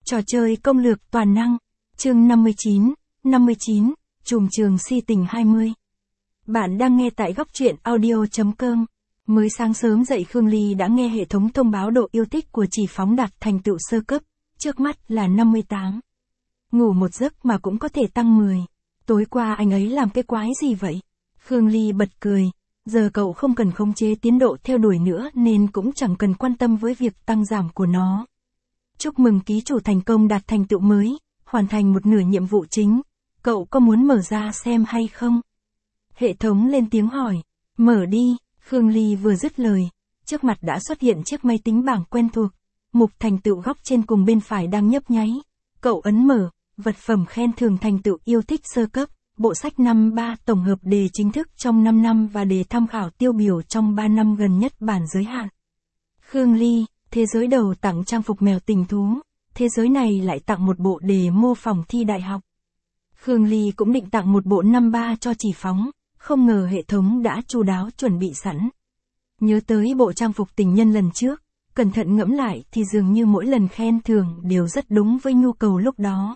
Trò chơi công lược toàn năng. Chương 59, Trùm trường si tình 20. Bạn đang nghe tại góc truyện audio.com. Mới sáng sớm dậy Khương Ly đã nghe hệ thống thông báo độ yêu thích của Chỉ Phóng đạt thành tựu sơ cấp, trước mắt là 58. Ngủ một giấc mà cũng có thể tăng 10. Tối qua anh ấy làm cái quái gì vậy? Khương Ly bật cười, giờ cậu không cần khống chế tiến độ theo đuổi nữa nên cũng chẳng cần quan tâm với việc tăng giảm của nó. Chúc mừng ký chủ thành công đạt thành tựu mới, hoàn thành một nửa nhiệm vụ chính. Cậu có muốn mở ra xem hay không? Hệ thống lên tiếng hỏi. Mở đi. Khương Ly vừa dứt lời, trước mặt đã xuất hiện chiếc máy tính bảng quen thuộc. Mục thành tựu góc trên cùng bên phải đang nhấp nháy. Cậu ấn mở, vật phẩm khen thưởng thành tựu yêu thích sơ cấp, bộ sách 53 tổng hợp đề chính thức trong 5 năm và đề tham khảo tiêu biểu trong 3 năm gần nhất bản giới hạn. Khương Ly, thế giới đầu tặng trang phục mèo tình thú, thế giới này lại tặng một bộ đề mô phỏng thi đại học. Khương Ly cũng định tặng một bộ 53 cho Chỉ Phóng, không ngờ hệ thống đã chu đáo chuẩn bị sẵn. Nhớ tới bộ trang phục tình nhân lần trước, cẩn thận ngẫm lại thì dường như mỗi lần khen thưởng đều rất đúng với nhu cầu lúc đó.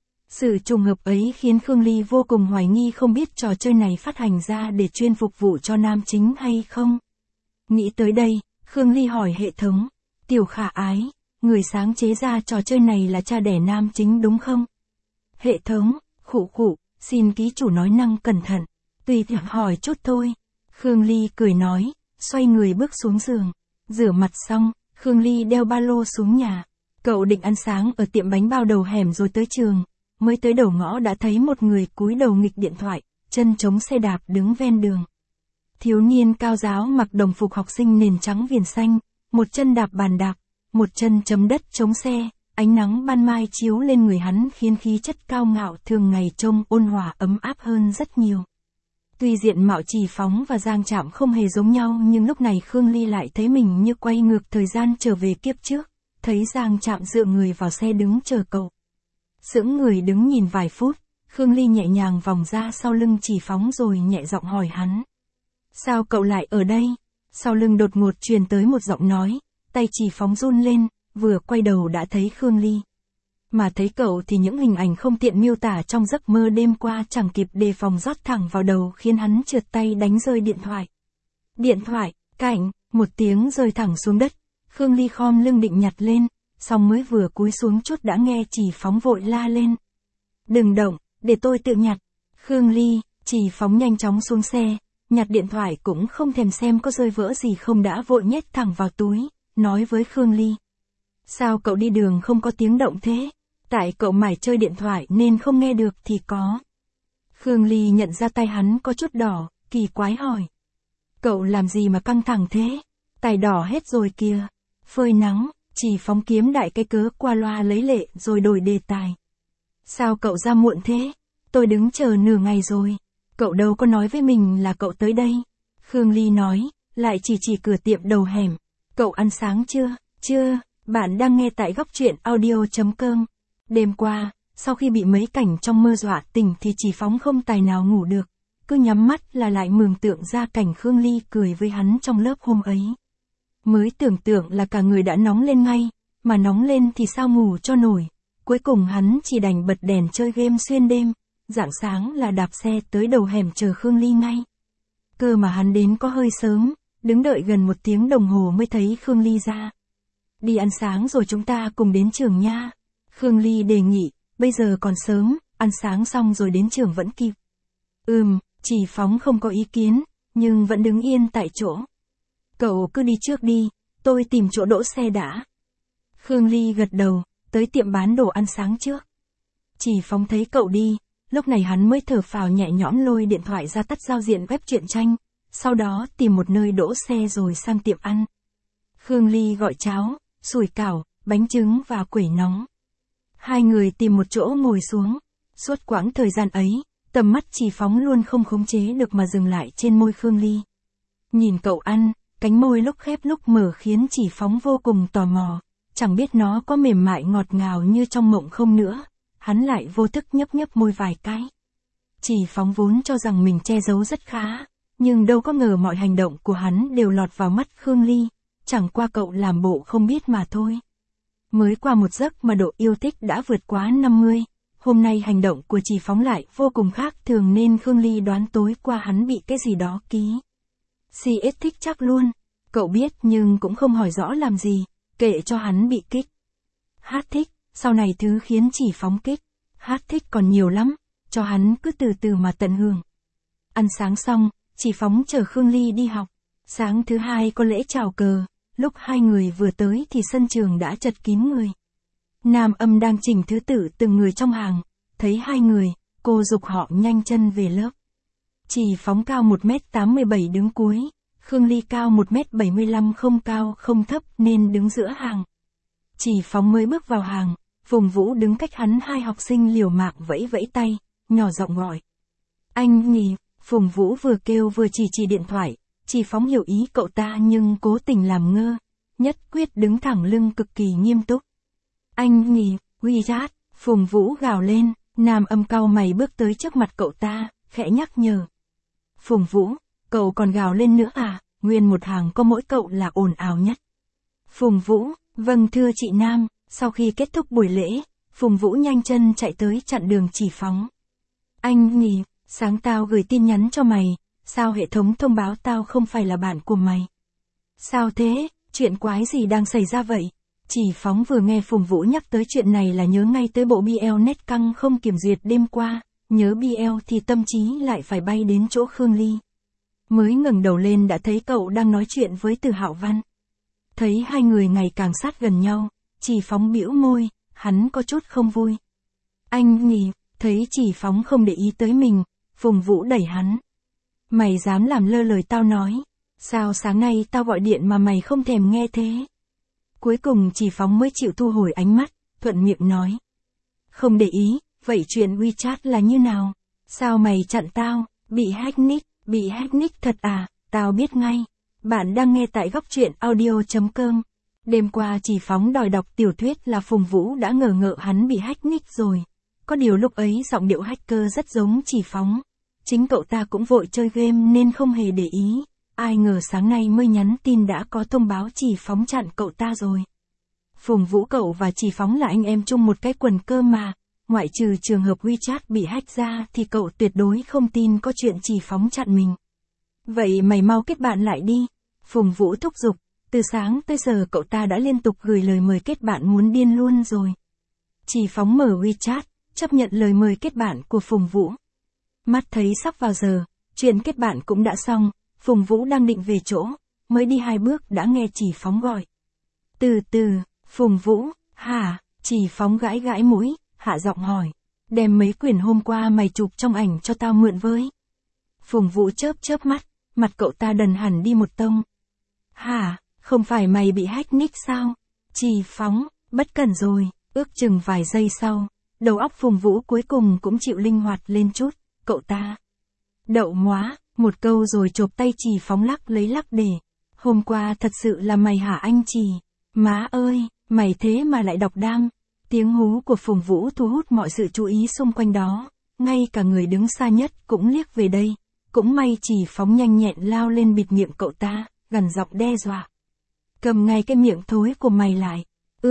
Sự trùng hợp ấy khiến Khương Ly vô cùng hoài nghi không biết trò chơi này phát hành ra để chuyên phục vụ cho nam chính hay không. Nghĩ tới đây, Khương Ly hỏi hệ thống, Tiểu Khả Ái, người sáng chế ra trò chơi này là cha đẻ nam chính đúng không? Hệ thống, khụ, xin ký chủ nói năng cẩn thận, tùy tiện hỏi chút thôi. Khương Ly cười nói, xoay người bước xuống giường, rửa mặt xong, Khương Ly đeo ba lô xuống nhà. Cậu định ăn sáng ở tiệm bánh bao đầu hẻm rồi tới trường, mới tới đầu ngõ đã thấy một người cúi đầu nghịch điện thoại, chân chống xe đạp đứng ven đường. Thiếu niên cao ráo mặc đồng phục học sinh nền trắng viền xanh, một chân đạp bàn đạp, một chân chấm đất chống xe, ánh nắng ban mai chiếu lên người hắn khiến khí chất cao ngạo thường ngày trông ôn hòa ấm áp hơn rất nhiều. Tuy diện mạo Chỉ Phóng và Giang Trạm không hề giống nhau nhưng lúc này Khương Ly lại thấy mình như quay ngược thời gian trở về kiếp trước, thấy Giang Trạm dựa người vào xe đứng chờ cậu. Sững người đứng nhìn vài phút, Khương Ly nhẹ nhàng vòng ra sau lưng Chỉ Phóng rồi nhẹ giọng hỏi hắn. Sao cậu lại ở đây? Sau lưng đột ngột truyền tới một giọng nói, tay Chỉ Phóng run lên, vừa quay đầu đã thấy Khương Ly. Mà thấy cậu thì những hình ảnh không tiện miêu tả trong giấc mơ đêm qua chẳng kịp đề phòng rót thẳng vào đầu khiến hắn trượt tay đánh rơi điện thoại. Điện thoại, cảnh, một tiếng rơi thẳng xuống đất, Khương Ly khom lưng định nhặt lên, xong mới vừa cúi xuống chút đã nghe Chỉ Phóng vội la lên. Đừng động, để tôi tự nhặt. Khương Ly, Chỉ Phóng nhanh chóng xuống xe, nhặt điện thoại cũng không thèm xem có rơi vỡ gì không đã vội nhét thẳng vào túi, nói với Khương Ly. Sao cậu đi đường không có tiếng động thế? Tại cậu mải chơi điện thoại nên không nghe được thì có. Khương Ly nhận ra tay hắn có chút đỏ, kỳ quái hỏi. Cậu làm gì mà căng thẳng thế? Tay đỏ hết rồi kìa. Phơi nắng, Chỉ Phóng kiếm đại cái cớ qua loa lấy lệ rồi đổi đề tài. Sao cậu ra muộn thế? Tôi đứng chờ nửa ngày rồi. Cậu đâu có nói với mình là cậu tới đây. Khương Ly nói, lại chỉ cửa tiệm đầu hẻm. Cậu ăn sáng chưa? Chưa, bạn đang nghe tại góc truyện audio.com. Đêm qua, sau khi bị mấy cảnh trong mơ dọa tỉnh thì Chỉ Phóng không tài nào ngủ được. Cứ nhắm mắt là lại mường tượng ra cảnh Khương Ly cười với hắn trong lớp hôm ấy. Mới tưởng tượng là cả người đã nóng lên ngay, mà nóng lên thì sao ngủ cho nổi. Cuối cùng hắn chỉ đành bật đèn chơi game xuyên đêm, rạng sáng là đạp xe tới đầu hẻm chờ Khương Ly ngay. Cơ mà hắn đến có hơi sớm, đứng đợi gần 1 tiếng đồng hồ mới thấy Khương Ly ra. Đi ăn sáng rồi chúng ta cùng đến trường nha. Khương Ly đề nghị, bây giờ còn sớm, ăn sáng xong rồi đến trường vẫn kịp. Chỉ Phóng không có ý kiến, nhưng vẫn đứng yên tại chỗ. Cậu cứ đi trước đi, tôi tìm chỗ đỗ xe đã. Khương Ly gật đầu, tới tiệm bán đồ ăn sáng trước. Chỉ Phóng thấy cậu đi, lúc này hắn mới thở phào nhẹ nhõm lôi điện thoại ra tắt giao diện web truyện tranh, sau đó tìm một nơi đỗ xe rồi sang tiệm ăn. Khương Ly gọi cháo, sủi cảo, bánh trứng và quẩy nóng. Hai người tìm một chỗ ngồi xuống. Suốt quãng thời gian ấy, tầm mắt Chỉ Phóng luôn không khống chế được mà dừng lại trên môi Khương Ly. Nhìn cậu ăn, cánh môi lúc khép lúc mở khiến Chỉ Phóng vô cùng tò mò, chẳng biết nó có mềm mại ngọt ngào như trong mộng không nữa. Hắn lại vô thức nhấp môi vài cái. Chỉ Phóng vốn cho rằng mình che giấu rất khá, nhưng đâu có ngờ mọi hành động của hắn đều lọt vào mắt Khương Ly, chẳng qua cậu làm bộ không biết mà thôi. Mới qua một giấc mà độ yêu thích đã vượt quá 50. Hôm nay hành động của Chỉ Phóng lại vô cùng khác thường nên Khương Ly đoán tối qua hắn bị cái gì đó ký. CS thích chắc luôn. Cậu biết nhưng cũng không hỏi rõ làm gì, kệ cho hắn bị kích. Hát thích, sau này thứ khiến Chỉ Phóng kích. Hát thích còn nhiều lắm, cho hắn cứ từ từ mà tận hưởng. Ăn sáng xong, Chỉ Phóng chở Khương Ly đi học. Sáng thứ hai có lễ chào cờ, lúc hai người vừa tới thì sân trường đã chật kín người. Nam Âm đang chỉnh thứ tự từng người trong hàng, thấy hai người, cô giục họ nhanh chân về lớp. Chỉ Phóng cao 1m87 đứng cuối, Khương Ly cao 1m75 không cao không thấp nên đứng giữa hàng. Chỉ Phóng mới bước vào hàng, Phùng Vũ đứng cách hắn 2 học sinh liều mạng vẫy vẫy tay, nhỏ giọng gọi. Anh nhỉ, Phùng Vũ vừa kêu vừa chỉ điện thoại, Chỉ Phóng hiểu ý cậu ta nhưng cố tình làm ngơ, nhất quyết đứng thẳng lưng cực kỳ nghiêm túc. Anh nhỉ, WeChat, Phùng Vũ gào lên, Nam Âm cau mày bước tới trước mặt cậu ta, khẽ nhắc nhở. Phùng Vũ, cậu còn gào lên nữa à, nguyên một hàng có mỗi cậu là ồn ào nhất. Phùng Vũ, vâng thưa chị Nam, sau khi kết thúc buổi lễ, Phùng Vũ nhanh chân chạy tới chặn đường Chỉ Phóng. Anh nhỉ, sáng tao gửi tin nhắn cho mày, sao hệ thống thông báo tao không phải là bạn của mày? Sao thế, chuyện quái gì đang xảy ra vậy? Chỉ Phóng vừa nghe Phùng Vũ nhắc tới chuyện này là nhớ ngay tới bộ BL nét căng không kiểm duyệt đêm qua, nhớ BL thì tâm trí lại phải bay đến chỗ Khương Ly. Mới ngẩng đầu lên đã thấy cậu đang nói chuyện với Từ Hạo Văn. Thấy hai người ngày càng sát gần nhau, Chỉ Phóng bĩu môi, hắn có chút không vui. Anh nhỉ, thấy Chỉ Phóng không để ý tới mình, Phùng Vũ đẩy hắn. Mày dám làm lơ lời tao nói, sao sáng nay tao gọi điện mà mày không thèm nghe thế? Cuối cùng Chỉ Phóng mới chịu thu hồi ánh mắt, thuận miệng nói. Không để ý, vậy chuyện WeChat là như nào? Sao mày chặn tao, bị hack nick thật à, tao biết ngay. Bạn đang nghe tại góc truyện audio.com. Đêm qua Chỉ Phóng đòi đọc tiểu thuyết là Phùng Vũ đã ngờ hắn bị hack nick rồi. Có điều lúc ấy giọng điệu hacker rất giống Chỉ Phóng. Chính cậu ta cũng vội chơi game nên không hề để ý. Ai ngờ sáng nay mới nhắn tin đã có thông báo Chỉ Phóng chặn cậu ta rồi. Phùng Vũ cậu và Chỉ Phóng là anh em chung một cái quần cơ mà. Ngoại trừ trường hợp WeChat bị hack ra thì cậu tuyệt đối không tin có chuyện Chỉ Phóng chặn mình. Vậy mày mau kết bạn lại đi. Phùng Vũ thúc giục, từ sáng tới giờ cậu ta đã liên tục gửi lời mời kết bạn muốn điên luôn rồi. Chỉ Phóng mở WeChat, chấp nhận lời mời kết bạn của Phùng Vũ. Mắt thấy sắp vào giờ, chuyện kết bạn cũng đã xong, Phùng Vũ đang định về chỗ, mới đi 2 bước đã nghe Chỉ Phóng gọi. Từ từ, Phùng Vũ, hả? Chỉ Phóng gãi mũi, hạ giọng hỏi. Đem mấy quyển hôm qua mày chụp trong ảnh cho tao mượn với. Phùng Vũ chớp mắt, mặt cậu ta đần hẳn đi một tông. Hả, không phải mày bị hack nick sao? Chỉ Phóng, bất cẩn rồi, ước chừng vài giây sau, đầu óc Phùng Vũ cuối cùng cũng chịu linh hoạt lên chút, cậu ta. Đậu móa, một câu rồi chộp tay Chỉ Phóng lắc lấy lắc để. Hôm qua thật sự là mày hả anh Chỉ? Má ơi, mày thế mà lại đọc đam. Tiếng hú của Phùng Vũ thu hút mọi sự chú ý xung quanh đó, ngay cả người đứng xa nhất cũng liếc về đây. Cũng may Chỉ Phóng nhanh nhẹn lao lên bịt miệng cậu ta, gằn giọng đe dọa. Cầm ngay cái miệng thối của mày lại.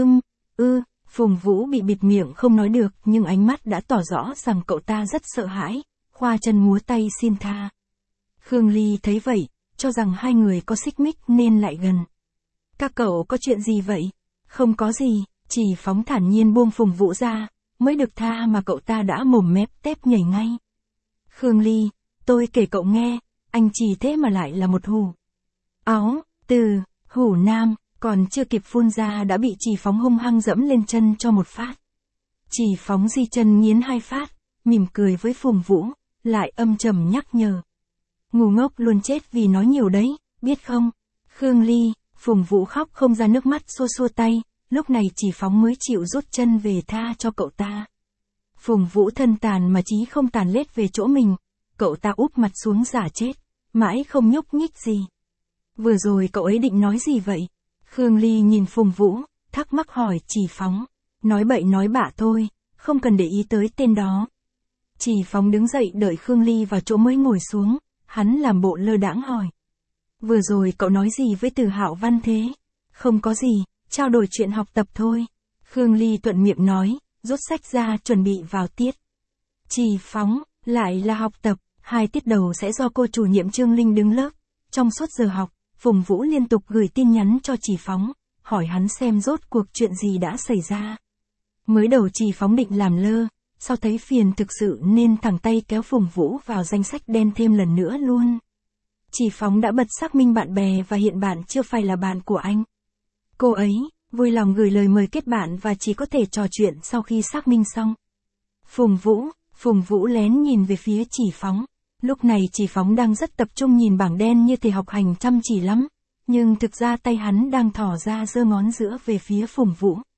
Phùng Vũ bị bịt miệng không nói được nhưng ánh mắt đã tỏ rõ rằng cậu ta rất sợ hãi, khoa chân múa tay xin tha. Khương Ly thấy vậy, cho rằng hai người có xích mích nên lại gần. Các cậu có chuyện gì vậy? Không có gì, Chỉ Phóng thản nhiên buông Phùng Vũ ra, mới được tha mà cậu ta đã mồm mép tép nhảy ngay. Khương Ly, tôi kể cậu nghe, anh Chỉ thế mà lại là một hủ. Hủ nam, còn chưa kịp phun ra đã bị Chỉ Phóng hung hăng dẫm lên chân cho một phát. Chỉ Phóng di chân nghiến 2 phát, mỉm cười với Phùng Vũ, lại âm trầm nhắc nhở. Ngu ngốc luôn chết vì nói nhiều đấy, biết không? Khương Ly, Phùng Vũ khóc không ra nước mắt xua tay, lúc này Chỉ Phóng mới chịu rút chân về tha cho cậu ta. Phùng Vũ thân tàn mà chí không tàn lết về chỗ mình, cậu ta úp mặt xuống giả chết, mãi không nhúc nhích gì. Vừa rồi cậu ấy định nói gì vậy? Khương Ly nhìn Phùng Vũ, thắc mắc hỏi Chỉ Phóng. Nói bậy nói bạ thôi, không cần để ý tới tên đó. Chỉ Phóng đứng dậy đợi Khương Ly vào chỗ mới ngồi xuống, hắn làm bộ lơ đãng hỏi. Vừa rồi cậu nói gì với Từ Hạo Văn thế? Không có gì, trao đổi chuyện học tập thôi. Khương Ly thuận miệng nói, rút sách ra chuẩn bị vào tiết. Chỉ Phóng, lại là học tập, 2 tiết đầu sẽ do cô chủ nhiệm Trương Linh đứng lớp. Trong suốt giờ học, Phùng Vũ liên tục gửi tin nhắn cho Chỉ Phóng, hỏi hắn xem rốt cuộc chuyện gì đã xảy ra. Mới đầu Chỉ Phóng định làm lơ, sau thấy phiền thực sự nên thẳng tay kéo Phùng Vũ vào danh sách đen thêm lần nữa luôn. Chỉ Phóng đã bật xác minh bạn bè và hiện bạn chưa phải là bạn của anh. Cô ấy, vui lòng gửi lời mời kết bạn và chỉ có thể trò chuyện sau khi xác minh xong. Phùng Vũ lén nhìn về phía Chỉ Phóng. Lúc này Chỉ Phóng đang rất tập trung nhìn bảng đen như thể học hành chăm chỉ lắm. Nhưng thực ra tay hắn đang thỏ ra giơ ngón giữa về phía Phùng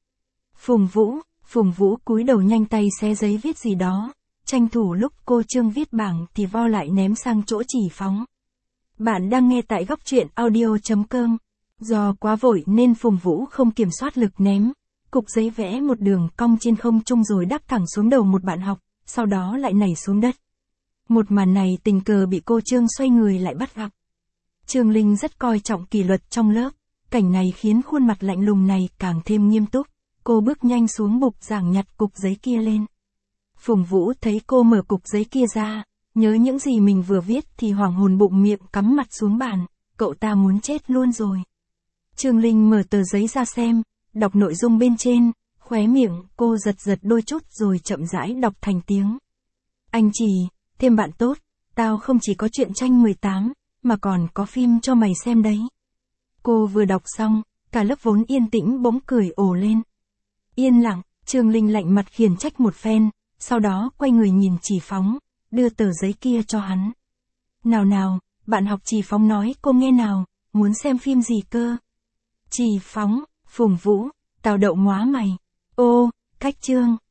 Vũ cúi đầu nhanh tay xé giấy viết gì đó. Tranh thủ lúc cô Trương viết bảng thì vo lại ném sang chỗ Chỉ Phóng. Bạn đang nghe tại góc truyện audio.com. Do quá vội nên Phùng Vũ không kiểm soát lực ném. Cục giấy vẽ một đường cong trên không trung rồi đáp thẳng xuống đầu một bạn học, sau đó lại nảy xuống đất. Một màn này tình cờ bị cô Trương xoay người lại bắt gặp. Trương Linh rất coi trọng kỷ luật trong lớp, cảnh này khiến khuôn mặt lạnh lùng này càng thêm nghiêm túc. Cô bước nhanh xuống bục giảng nhặt cục giấy kia lên. Phùng Vũ thấy cô mở cục giấy kia ra, nhớ những gì mình vừa viết thì hoảng hồn bụng miệng cắm mặt xuống bàn, cậu ta muốn chết luôn rồi. Trương Linh mở tờ giấy ra xem, đọc nội dung bên trên, khóe miệng cô giật đôi chút rồi chậm rãi đọc thành tiếng. Anh Chỉ, thêm bạn tốt, tao không chỉ có truyện tranh 18, mà còn có phim cho mày xem đấy. Cô vừa đọc xong, cả lớp vốn yên tĩnh bỗng cười ồ lên. Yên lặng, Trương Linh lạnh mặt khiển trách một phen, sau đó quay người nhìn Chỉ Phóng, đưa tờ giấy kia cho hắn. Nào, bạn học Chỉ Phóng nói cô nghe nào, muốn xem phim gì cơ? Chỉ Phóng, Phùng Vũ, tao đậu ngóa mày. Ô, cách chương,